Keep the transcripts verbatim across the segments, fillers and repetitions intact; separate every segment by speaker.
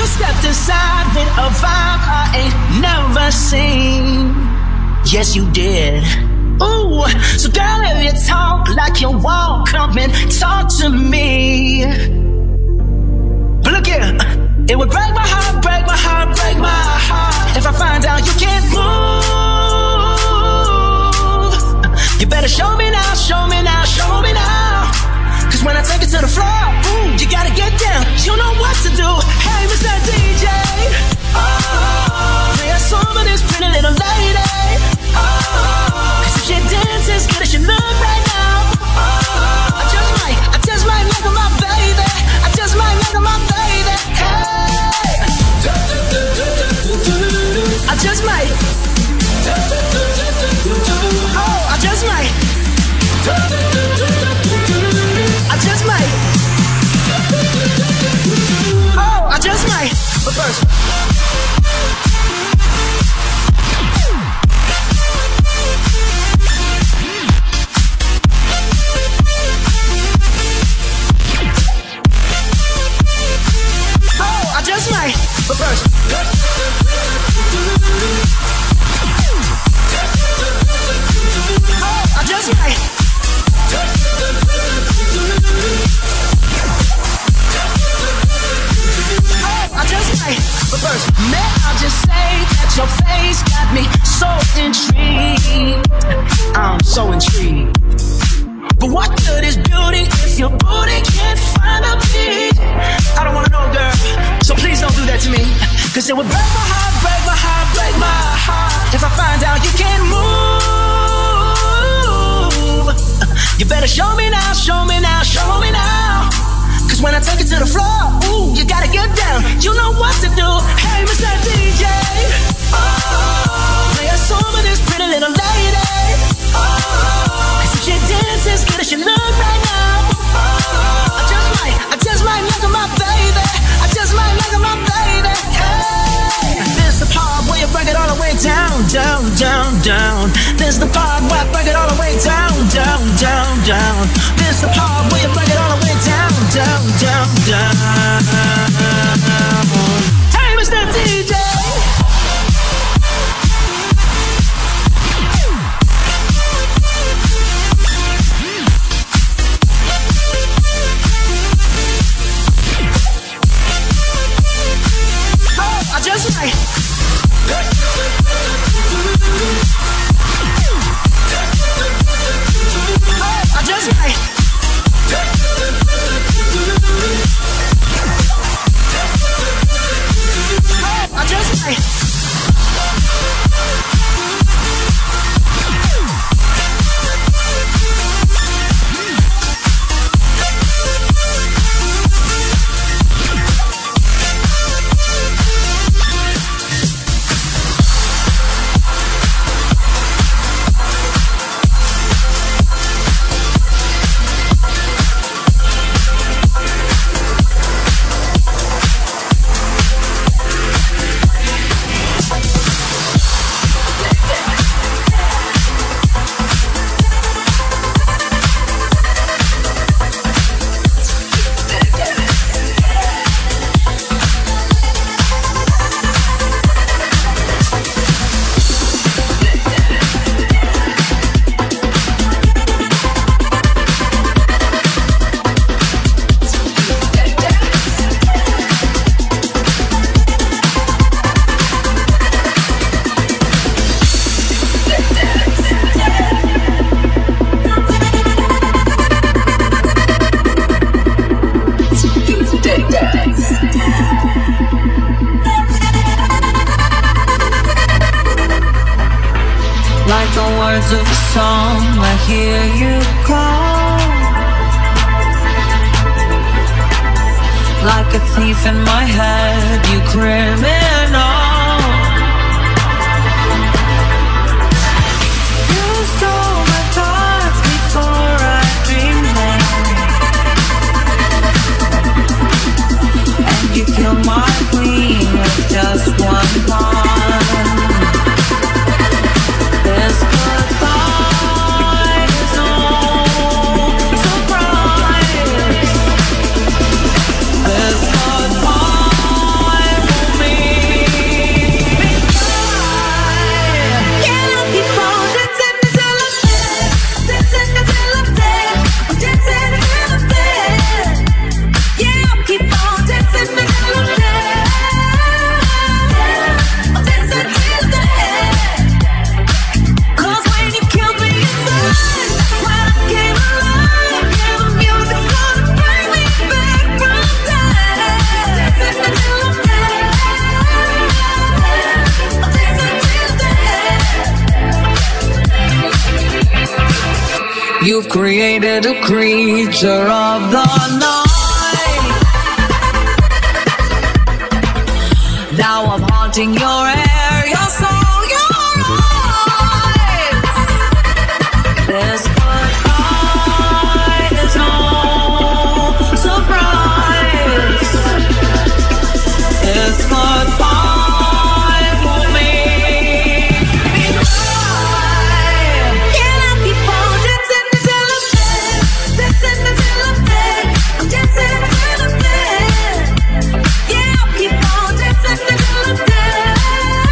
Speaker 1: You stepped inside with a vibe I ain't never seen. Yes, you did. Ooh, so girl, if you talk like you walk, come and talk to me. But look here, it would break my heart, break my heart, break my heart if I find out you can't move. You better show me now, show me now, show me now. Cause when I take it to the floor, ooh, you gotta get down. You know what to do. Hey, Mister D J, oh, play a song for this pretty little lady. Oh, cause if she dances good as she look right now, oh, I just might, I just might like her, my baby. I just might like her, my baby. Hey, I just might. Oh, I just might. I just might. Oh, I just might. But first, oh, I just might. But first, oh, I just might. I just might, but first, may I just say that your face got me so intrigued. I'm so intrigued. But what good is beauty if your booty can't find a beat? I don't wanna know, girl, so please don't do that to me. Cause it would break my heart, break my heart, break my heart if I find out you can't move. You better show me now, show me now, show me now. Cause when I take it to the floor, ooh, you gotta get down. You know what to do. Hey, Mister D J, oh, play a song for this pretty little lady. Oh, cause if she dances good as she look right now, oh, I just might, I just might like her, my baby. I just might like her, my baby. Hey, this the part where you break it all the way down, down, down, down. This the part where I break it all the way down, down, down, down. This the part where you break it all the way down, down, down, down. Hey, Mister D J. Oh, I just might. Oh, I just might. I just might.
Speaker 2: Like the words of a song, I hear you call. Like a thief in my head, you criminal. You stole my thoughts before I dreamed them, and you killed my queen with just one pawn. This goodbye is no surprise. This goodbye You've created a creature of the night. Now I'm haunting your air, your soul, your eyes. This goodbye is no surprise. This goodbye will make me cry. Can I keep on dancing until I'm dead? Dancing until I'm dead. I'm dancing until I'm dead. Yeah, I'll keep on dancing until I'm dead.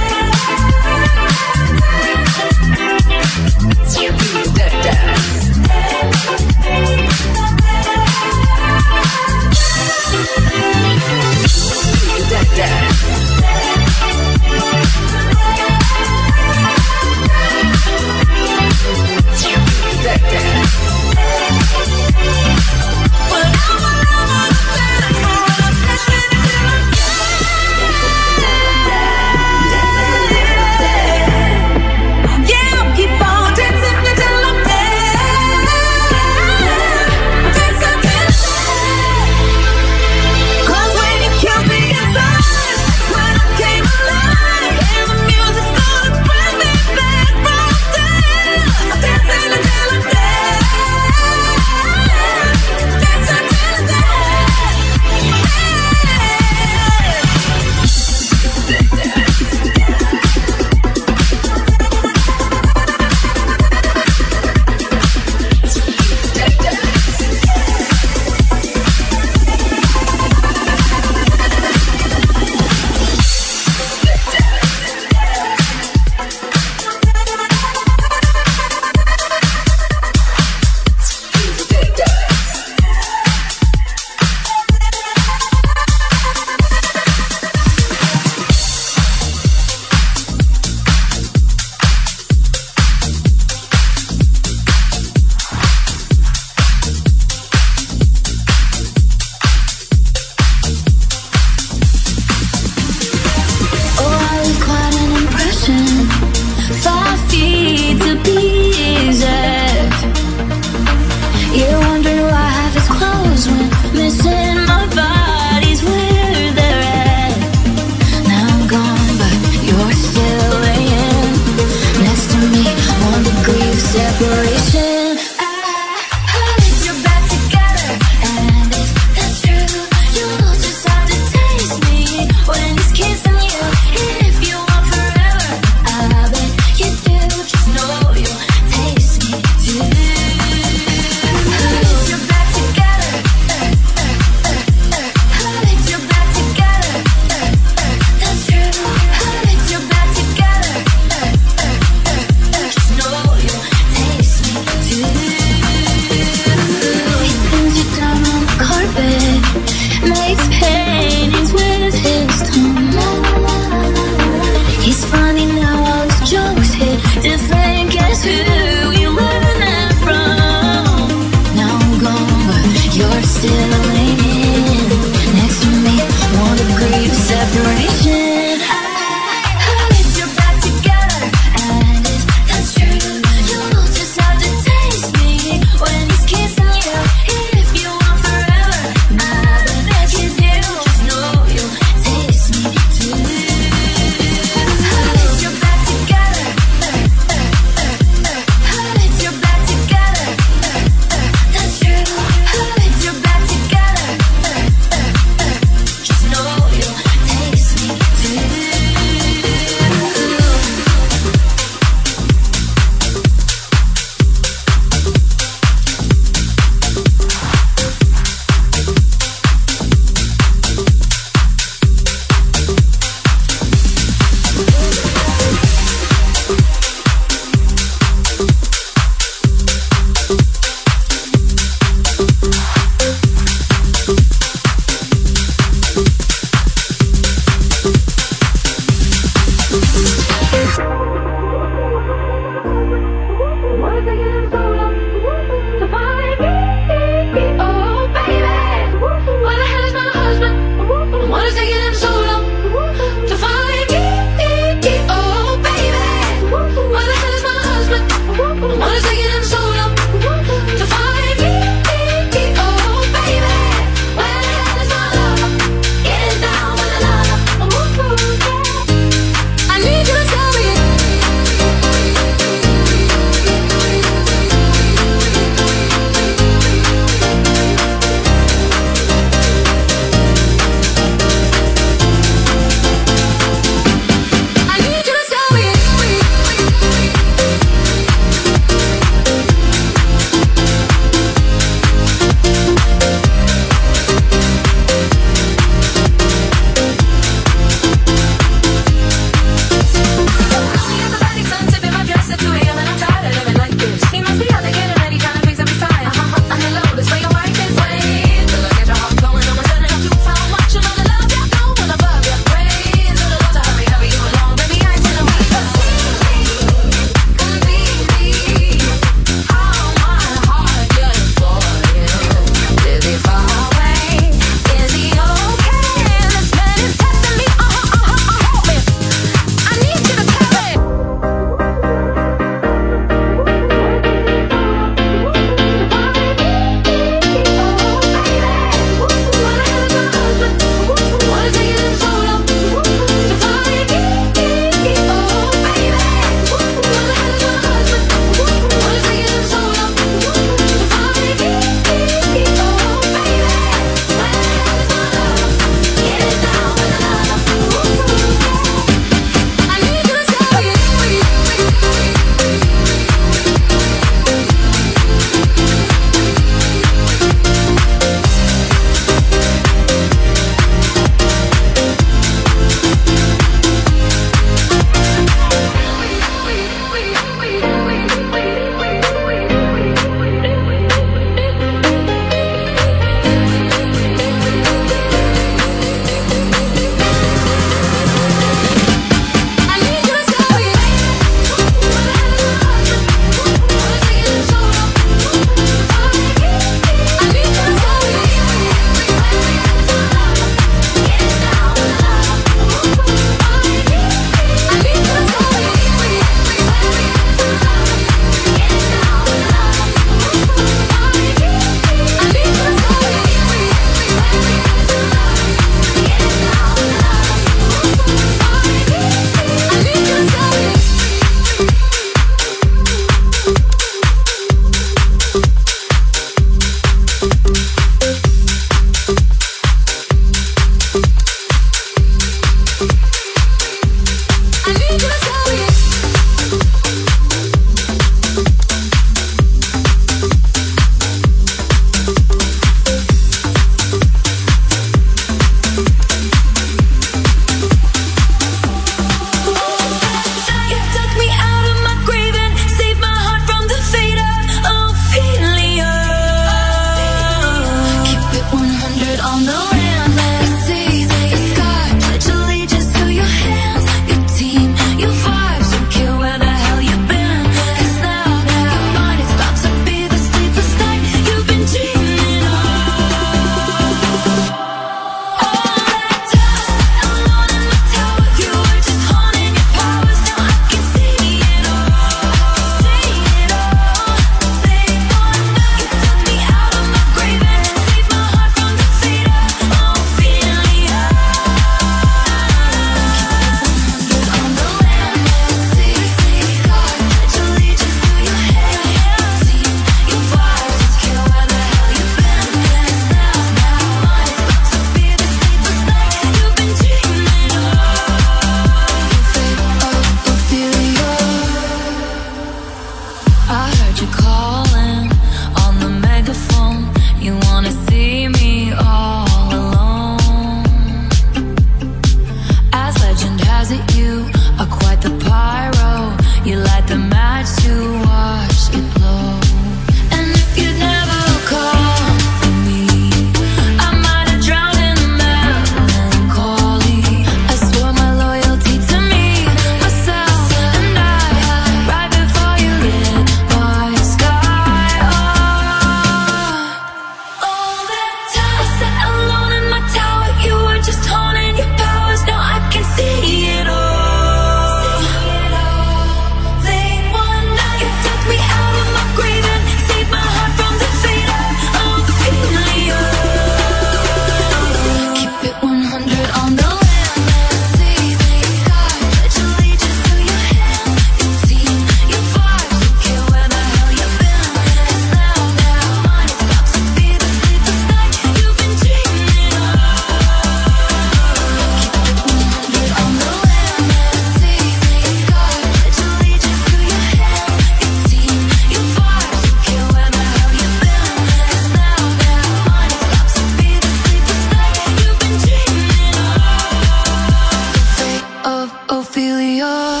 Speaker 1: feel your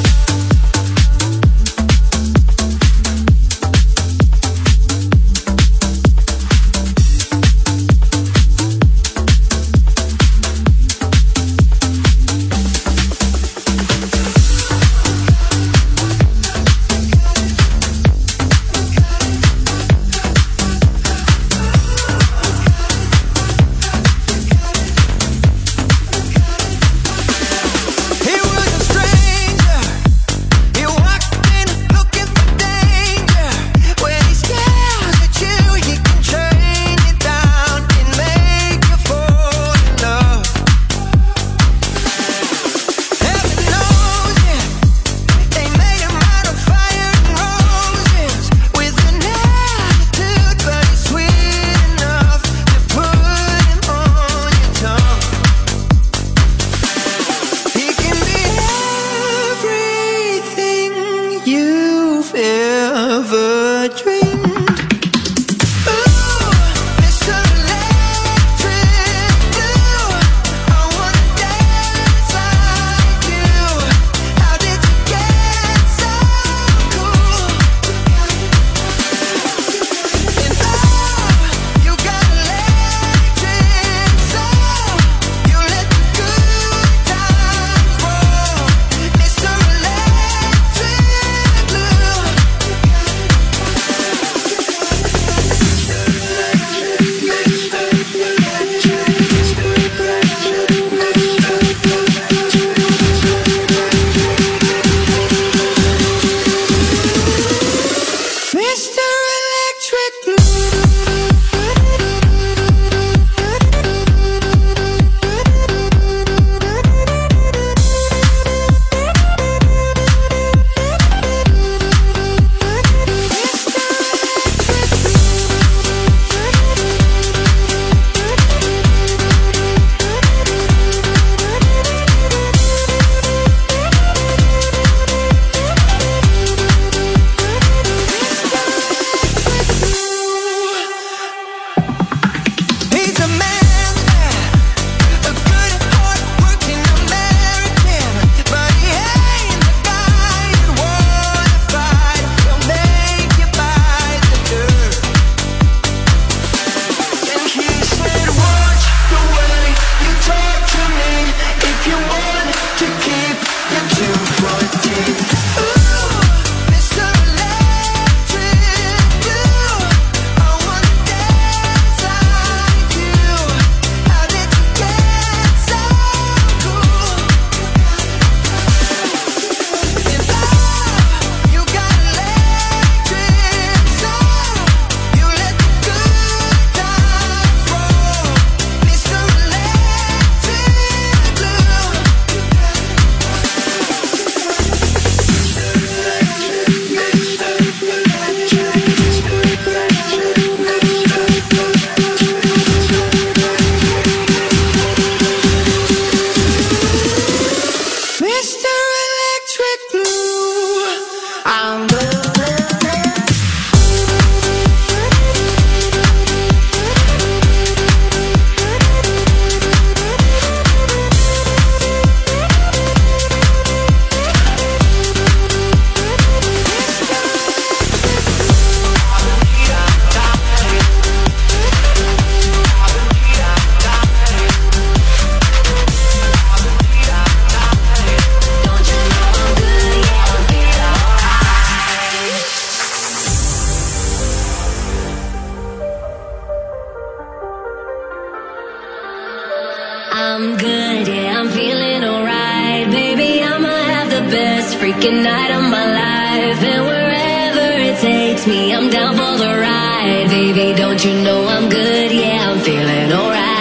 Speaker 3: I'm good, yeah, I'm feeling alright. Baby, I'ma have the best freaking night of my life. And wherever it takes me, I'm down for the ride. Baby, don't you know I'm good, yeah, I'm feeling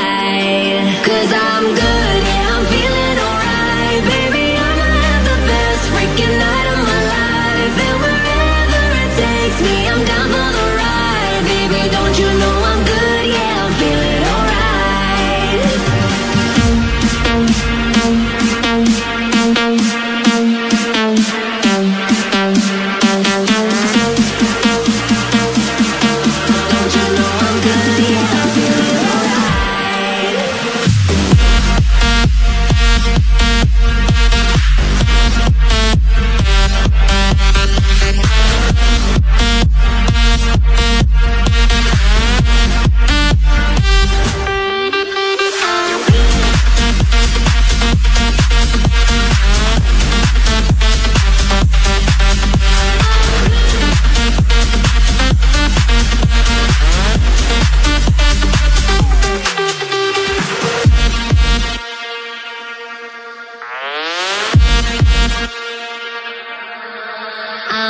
Speaker 3: alright. Cause I'm good, yeah, I'm feeling alright. Baby, I'ma have the best freaking night of my life. And wherever it takes me, I'm down for the ride. Baby, don't you know I'm good, yeah, I'm feeling alright. Don't you know I'm good, yeah, I'm feeling alright.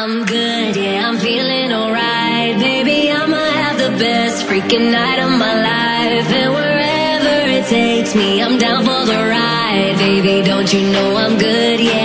Speaker 3: I'm good, yeah, I'm feeling alright. Baby, I'ma have the best freaking night of my life. And wherever it takes me, I'm down for the ride. Baby, don't you know I'm good, yeah.